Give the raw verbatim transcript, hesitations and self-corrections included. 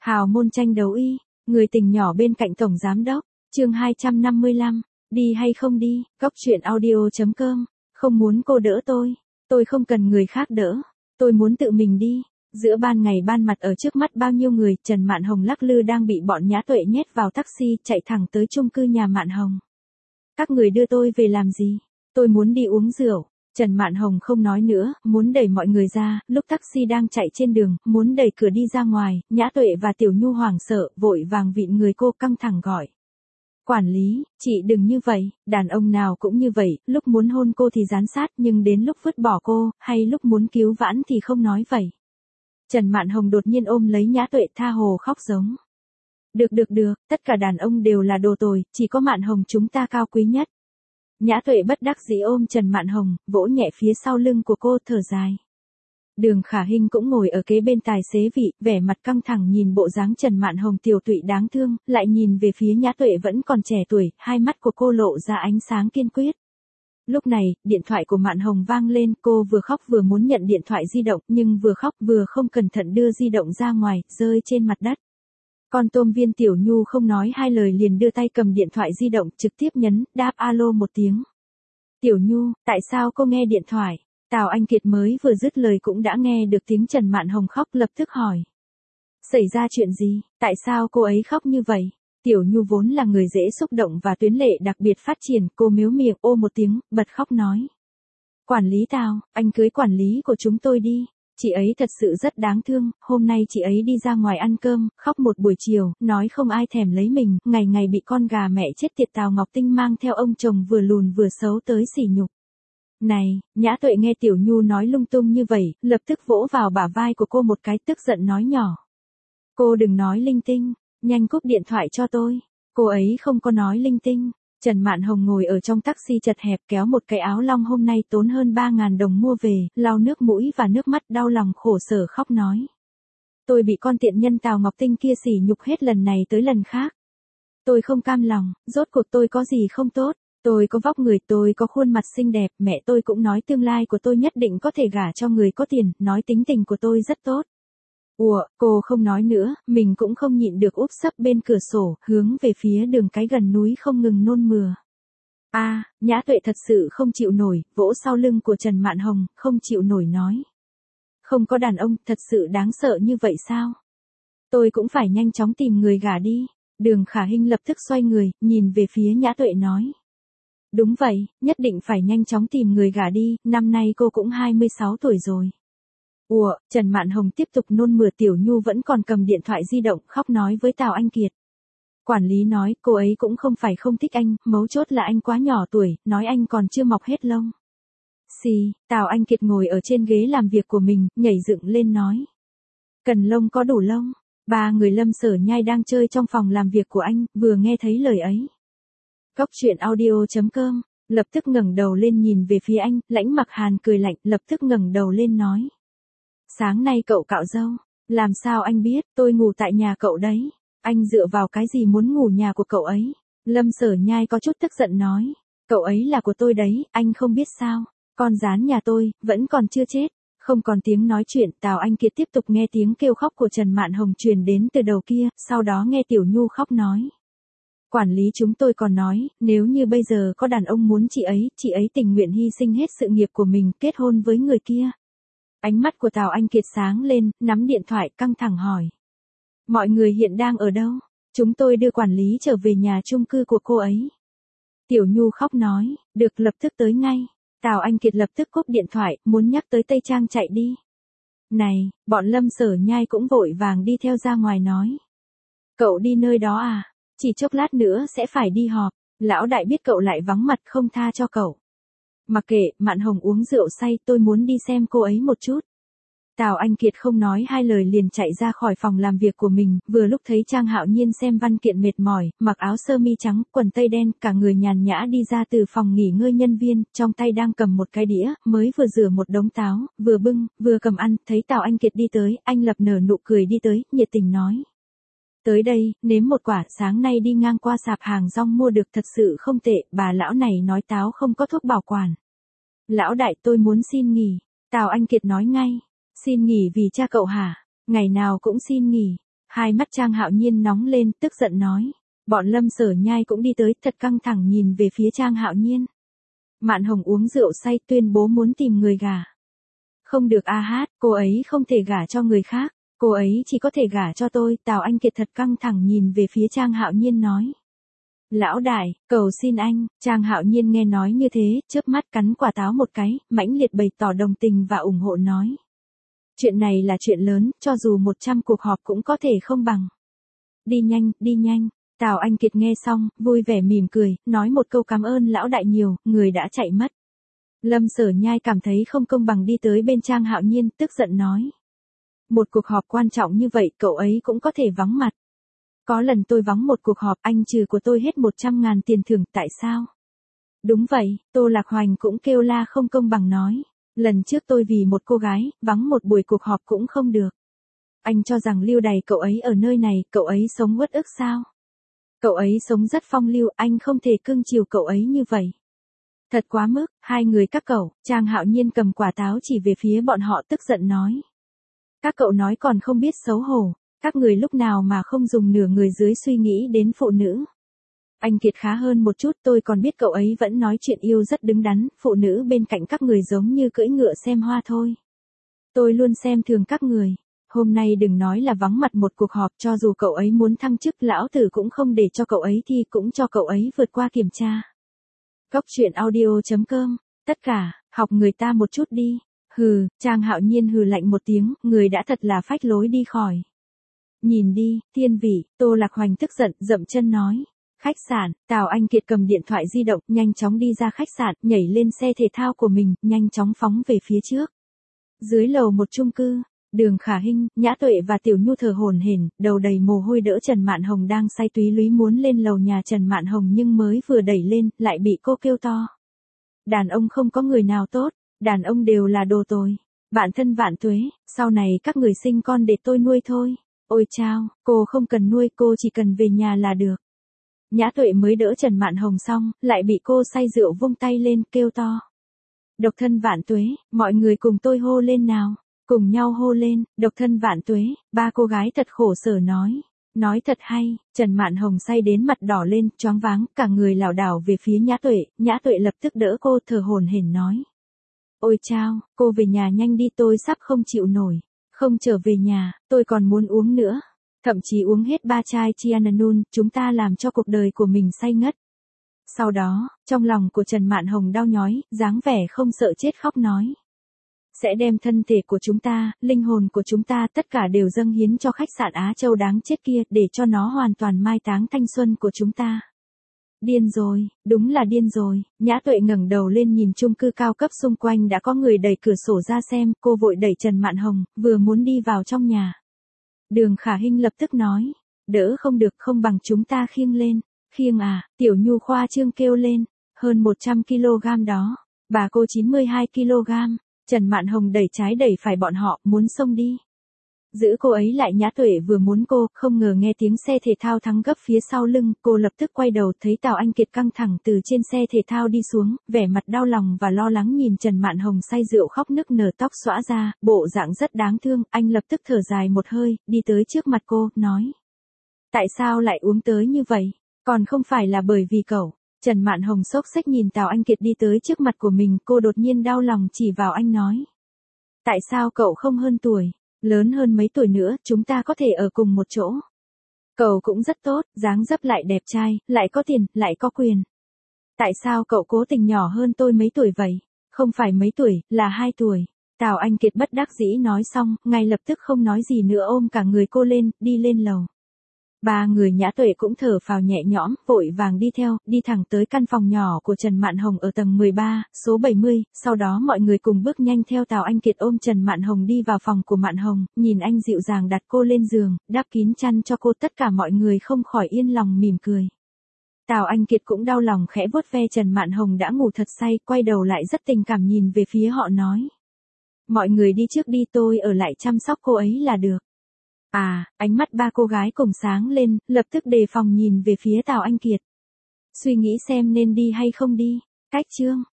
Hào môn tranh đấu y, người tình nhỏ bên cạnh tổng giám đốc, chương hai trăm năm mươi lăm, đi hay không đi, góc truyện audio.com, không muốn cô đỡ tôi, tôi không cần người khác đỡ, tôi muốn tự mình đi. Giữa ban ngày ban mặt ở trước mắt bao nhiêu người, Trần Mạn Hồng lắc lư đang bị bọn Nhã Tuệ nhét vào taxi, chạy thẳng tới chung cư nhà Mạn Hồng. Các người đưa tôi về làm gì? Tôi muốn đi uống rượu. Trần Mạn Hồng không nói nữa, muốn đẩy mọi người ra, lúc taxi đang chạy trên đường, muốn đẩy cửa đi ra ngoài, Nhã Tuệ và Tiểu Nhu hoảng sợ, vội vàng vịn người cô căng thẳng gọi. Quản lý, chị đừng như vậy, đàn ông nào cũng như vậy, lúc muốn hôn cô thì dán sát nhưng đến lúc vứt bỏ cô, hay lúc muốn cứu vãn thì không nói vậy. Trần Mạn Hồng đột nhiên ôm lấy Nhã Tuệ tha hồ khóc giống. Được được được, tất cả đàn ông đều là đồ tồi, chỉ có Mạn Hồng chúng ta cao quý nhất. Nhã Tuệ bất đắc dĩ ôm Trần Mạn Hồng, vỗ nhẹ phía sau lưng của cô thở dài. Đường Khả Hinh cũng ngồi ở kế bên tài xế vị, vẻ mặt căng thẳng nhìn bộ dáng Trần Mạn Hồng tiều tụy đáng thương, lại nhìn về phía Nhã Tuệ vẫn còn trẻ tuổi, hai mắt của cô lộ ra ánh sáng kiên quyết. Lúc này, điện thoại của Mạn Hồng vang lên, cô vừa khóc vừa muốn nhận điện thoại di động, nhưng vừa khóc vừa không cẩn thận đưa di động ra ngoài, rơi trên mặt đất. Con tôm viên Tiểu Nhu không nói hai lời liền đưa tay cầm điện thoại di động, trực tiếp nhấn, đáp alo một tiếng. Tiểu Nhu, tại sao cô nghe điện thoại? Tào Anh Kiệt mới vừa dứt lời cũng đã nghe được tiếng Trần Mạn Hồng khóc, lập tức hỏi. Xảy ra chuyện gì, tại sao cô ấy khóc như vậy? Tiểu Nhu vốn là người dễ xúc động và tuyến lệ đặc biệt phát triển, cô mếu miệng ô một tiếng, bật khóc nói. Quản lý Tào, anh cưới quản lý của chúng tôi đi. Chị ấy thật sự rất đáng thương, hôm nay chị ấy đi ra ngoài ăn cơm, khóc một buổi chiều, nói không ai thèm lấy mình, ngày ngày bị con gà mẹ chết tiệt Tào Ngọc Tinh mang theo ông chồng vừa lùn vừa xấu tới sỉ nhục. Này, Nhã Tuệ nghe Tiểu Nhu nói lung tung như vậy, lập tức vỗ vào bả vai của cô một cái, tức giận nói nhỏ. Cô đừng nói linh tinh, nhanh cúp điện thoại cho tôi. Cô ấy không có nói linh tinh. Trần Mạn Hồng ngồi ở trong taxi chật hẹp kéo một cái áo lông hôm nay tốn hơn ba ngàn đồng mua về, lau nước mũi và nước mắt đau lòng khổ sở khóc nói. Tôi bị con tiện nhân Tào Ngọc Tinh kia sỉ nhục hết lần này tới lần khác. Tôi không cam lòng, rốt cuộc tôi có gì không tốt. Tôi có vóc người, tôi có khuôn mặt xinh đẹp, mẹ tôi cũng nói tương lai của tôi nhất định có thể gả cho người có tiền, nói tính tình của tôi rất tốt. Ủa, cô không nói nữa, mình cũng không nhịn được úp sấp bên cửa sổ, hướng về phía đường cái gần núi không ngừng nôn mửa. A, à, Nhã Tuệ thật sự không chịu nổi, vỗ sau lưng của Trần Mạn Hồng, không chịu nổi nói. Không có đàn ông, thật sự đáng sợ như vậy sao? Tôi cũng phải nhanh chóng tìm người gả đi. Đường Khả Hinh lập tức xoay người, nhìn về phía Nhã Tuệ nói. Đúng vậy, nhất định phải nhanh chóng tìm người gả đi, năm nay cô cũng hai mươi sáu tuổi rồi. Ủa, Trần Mạn Hồng tiếp tục nôn mửa. Tiểu Nhu vẫn còn cầm điện thoại di động, khóc nói với Tào Anh Kiệt. Quản lý nói, cô ấy cũng không phải không thích anh, mấu chốt là anh quá nhỏ tuổi, nói anh còn chưa mọc hết lông. Xì, Tào Anh Kiệt ngồi ở trên ghế làm việc của mình, nhảy dựng lên nói. Cần lông có đủ lông. Ba người Lâm Sở Nhai đang chơi trong phòng làm việc của anh, vừa nghe thấy lời ấy. Góc truyện audio.com, lập tức ngẩng đầu lên nhìn về phía anh, Lãnh Mặc Hàn cười lạnh, lập tức ngẩng đầu lên nói. Sáng nay cậu cạo râu, làm sao anh biết, tôi ngủ tại nhà cậu đấy, anh dựa vào cái gì muốn ngủ nhà của cậu ấy? Lâm Sở Nhai có chút tức giận nói, cậu ấy là của tôi đấy, anh không biết sao, con gián nhà tôi, vẫn còn chưa chết. Không còn tiếng nói chuyện, Tào Anh Kiệt tiếp tục nghe tiếng kêu khóc của Trần Mạn Hồng truyền đến từ đầu kia, sau đó nghe Tiểu Nhu khóc nói. Quản lý chúng tôi còn nói, nếu như bây giờ có đàn ông muốn chị ấy, chị ấy tình nguyện hy sinh hết sự nghiệp của mình, kết hôn với người kia. Ánh mắt của Tào Anh Kiệt sáng lên, nắm điện thoại căng thẳng hỏi. Mọi người hiện đang ở đâu? Chúng tôi đưa quản lý trở về nhà chung cư của cô ấy. Tiểu Nhu khóc nói, được lập tức tới ngay. Tào Anh Kiệt lập tức cúp điện thoại, muốn nhắc tới Tây Trang chạy đi. Này, bọn Lâm Sở Nhai cũng vội vàng đi theo ra ngoài nói. Cậu đi nơi đó à? Chỉ chốc lát nữa sẽ phải đi họp. Lão đại biết cậu lại vắng mặt không tha cho cậu. Mặc kệ, Mạn Hồng uống rượu say, tôi muốn đi xem cô ấy một chút. Tào Anh Kiệt không nói hai lời liền chạy ra khỏi phòng làm việc của mình, vừa lúc thấy Trang Hạo Nhiên xem văn kiện mệt mỏi, mặc áo sơ mi trắng, quần tây đen, cả người nhàn nhã đi ra từ phòng nghỉ ngơi nhân viên, trong tay đang cầm một cái đĩa, mới vừa rửa một đống táo, vừa bưng, vừa cầm ăn, thấy Tào Anh Kiệt đi tới, anh lập nở nụ cười đi tới, nhiệt tình nói. Tới đây, nếm một quả, sáng nay đi ngang qua sạp hàng rong mua được thật sự không tệ, bà lão này nói táo không có thuốc bảo quản. Lão đại tôi muốn xin nghỉ, Tào Anh Kiệt nói ngay. Xin nghỉ vì cha cậu hả? Ngày nào cũng xin nghỉ. Hai mắt Trang Hạo Nhiên nóng lên, tức giận nói. Bọn Lâm Sở Nhai cũng đi tới, thật căng thẳng nhìn về phía Trang Hạo Nhiên. Mạn Hồng uống rượu say tuyên bố muốn tìm người gả. Không được a hát, cô ấy không thể gả cho người khác, cô ấy chỉ có thể gả cho tôi. Tào Anh Kiệt thật căng thẳng nhìn về phía Trang Hạo Nhiên nói. Lão đại, cầu xin anh. Trang Hạo Nhiên nghe nói như thế, chớp mắt cắn quả táo một cái, mãnh liệt bày tỏ đồng tình và ủng hộ nói. Chuyện này là chuyện lớn, cho dù một trăm cuộc họp cũng có thể không bằng. Đi nhanh, đi nhanh. Tào Anh Kiệt nghe xong, vui vẻ mỉm cười, nói một câu cảm ơn lão đại nhiều, người đã chạy mất. Lâm Sở Nhai cảm thấy không công bằng đi tới bên Trang Hạo Nhiên, tức giận nói. Một cuộc họp quan trọng như vậy cậu ấy cũng có thể vắng mặt. Có lần tôi vắng một cuộc họp anh trừ của tôi hết một trăm ngàn tiền thưởng, tại sao? Đúng vậy, Tô Lạc Hoành cũng kêu la không công bằng nói. Lần trước tôi vì một cô gái, vắng một buổi cuộc họp cũng không được. Anh cho rằng lưu đày cậu ấy ở nơi này, cậu ấy sống uất ức sao? Cậu ấy sống rất phong lưu, anh không thể cưng chiều cậu ấy như vậy. Thật quá mức, hai người các cậu. Trang Hạo Nhiên cầm quả táo chỉ về phía bọn họ tức giận nói. Các cậu nói còn không biết xấu hổ, các người lúc nào mà không dùng nửa người dưới suy nghĩ đến phụ nữ. Anh Kiệt khá hơn một chút, tôi còn biết cậu ấy vẫn nói chuyện yêu rất đứng đắn, phụ nữ bên cạnh các người giống như cưỡi ngựa xem hoa thôi. Tôi luôn xem thường các người. Hôm nay đừng nói là vắng mặt một cuộc họp, cho dù cậu ấy muốn thăng chức lão tử cũng không để cho cậu ấy thi, cũng cho cậu ấy vượt qua kiểm tra. Góc truyện audio chấm com, tất cả, học người ta một chút đi. Hừ, Trang Hạo Nhiên hừ lạnh một tiếng, người đã thật là phách lối đi khỏi. Nhìn đi, thiên vị, Tô Lạc Hoành tức giận, dậm chân nói. Khách sạn, Tào Anh Kiệt cầm điện thoại di động, nhanh chóng đi ra khách sạn, nhảy lên xe thể thao của mình, nhanh chóng phóng về phía trước. Dưới lầu một chung cư, Đường Khả Hinh, Nhã Tuệ và Tiểu Nhu thở hổn hển, đầu đầy mồ hôi đỡ Trần Mạn Hồng đang say túy lúy muốn lên lầu nhà Trần Mạn Hồng nhưng mới vừa đẩy lên, lại bị cô kêu to. Đàn ông không có người nào tốt, đàn ông đều là đồ tồi. Bạn thân Vạn Tuế, sau này các người sinh con để tôi nuôi thôi. Ôi chao, cô không cần nuôi, cô chỉ cần về nhà là được. Nhã Tuệ mới đỡ Trần Mạn Hồng xong, lại bị cô say rượu vung tay lên, kêu to. Độc thân Vạn Tuế, mọi người cùng tôi hô lên nào. Cùng nhau hô lên, độc thân Vạn Tuế. Ba cô gái thật khổ sở nói. Nói thật hay, Trần Mạn Hồng say đến mặt đỏ lên, choáng váng, cả người lảo đảo về phía Nhã Tuệ. Nhã Tuệ lập tức đỡ cô, thở hổn hển nói. Ôi chao, cô về nhà nhanh đi, tôi sắp không chịu nổi. Không trở về nhà, tôi còn muốn uống nữa. Thậm chí uống hết ba chai Chiananun, chúng ta làm cho cuộc đời của mình say ngất. Sau đó, trong lòng của Trần Mạn Hồng đau nhói, dáng vẻ không sợ chết khóc nói. Sẽ đem thân thể của chúng ta, linh hồn của chúng ta tất cả đều dâng hiến cho khách sạn Á Châu đáng chết kia, để cho nó hoàn toàn mai táng thanh xuân của chúng ta. Điên rồi, đúng là điên rồi. Nhã Tuệ ngẩng đầu lên nhìn chung cư cao cấp xung quanh đã có người đẩy cửa sổ ra xem, cô vội đẩy Trần Mạn Hồng, vừa muốn đi vào trong nhà. Đường Khả Hinh lập tức nói, đỡ không được, không bằng chúng ta khiêng lên. Khiêng à, Tiểu Nhu khoa trương kêu lên, hơn một trăm ki lô gam đó, bà cô chín mươi hai ki lô gam. Trần Mạn Hồng đẩy trái đẩy phải bọn họ, muốn xông đi. Giữ cô ấy lại. Nhã Tuệ vừa muốn cô, không ngờ nghe tiếng xe thể thao thắng gấp phía sau lưng, cô lập tức quay đầu thấy Tào Anh Kiệt căng thẳng từ trên xe thể thao đi xuống, vẻ mặt đau lòng và lo lắng nhìn Trần Mạn Hồng say rượu khóc nức nở, tóc xõa ra, bộ dạng rất đáng thương, anh lập tức thở dài một hơi, đi tới trước mặt cô, nói. Tại sao lại uống tới như vậy? Còn không phải là bởi vì cậu. Trần Mạn Hồng xốc xếch nhìn Tào Anh Kiệt đi tới trước mặt của mình, cô đột nhiên đau lòng chỉ vào anh nói. Tại sao cậu không hơn tuổi? Lớn hơn mấy tuổi nữa, chúng ta có thể ở cùng một chỗ. Cậu cũng rất tốt, dáng dấp lại đẹp trai, lại có tiền, lại có quyền. Tại sao cậu cố tình nhỏ hơn tôi mấy tuổi vậy? Không phải mấy tuổi, là hai tuổi. Tào Anh Kiệt bất đắc dĩ nói xong, ngay lập tức không nói gì nữa ôm cả người cô lên, đi lên lầu. Ba người Nhã Tuệ cũng thở phào nhẹ nhõm, vội vàng đi theo, đi thẳng tới căn phòng nhỏ của Trần Mạn Hồng ở tầng mười ba, số bảy mươi, sau đó mọi người cùng bước nhanh theo Tào Anh Kiệt ôm Trần Mạn Hồng đi vào phòng của Mạn Hồng, nhìn anh dịu dàng đặt cô lên giường, đắp kín chăn cho cô, tất cả mọi người không khỏi yên lòng mỉm cười. Tào Anh Kiệt cũng đau lòng khẽ vuốt ve Trần Mạn Hồng đã ngủ thật say, quay đầu lại rất tình cảm nhìn về phía họ nói. Mọi người đi trước đi, tôi ở lại chăm sóc cô ấy là được. À, ánh mắt ba cô gái cùng sáng lên, lập tức đề phòng nhìn về phía Tào Anh Kiệt. Suy nghĩ xem nên đi hay không đi. Cách chương.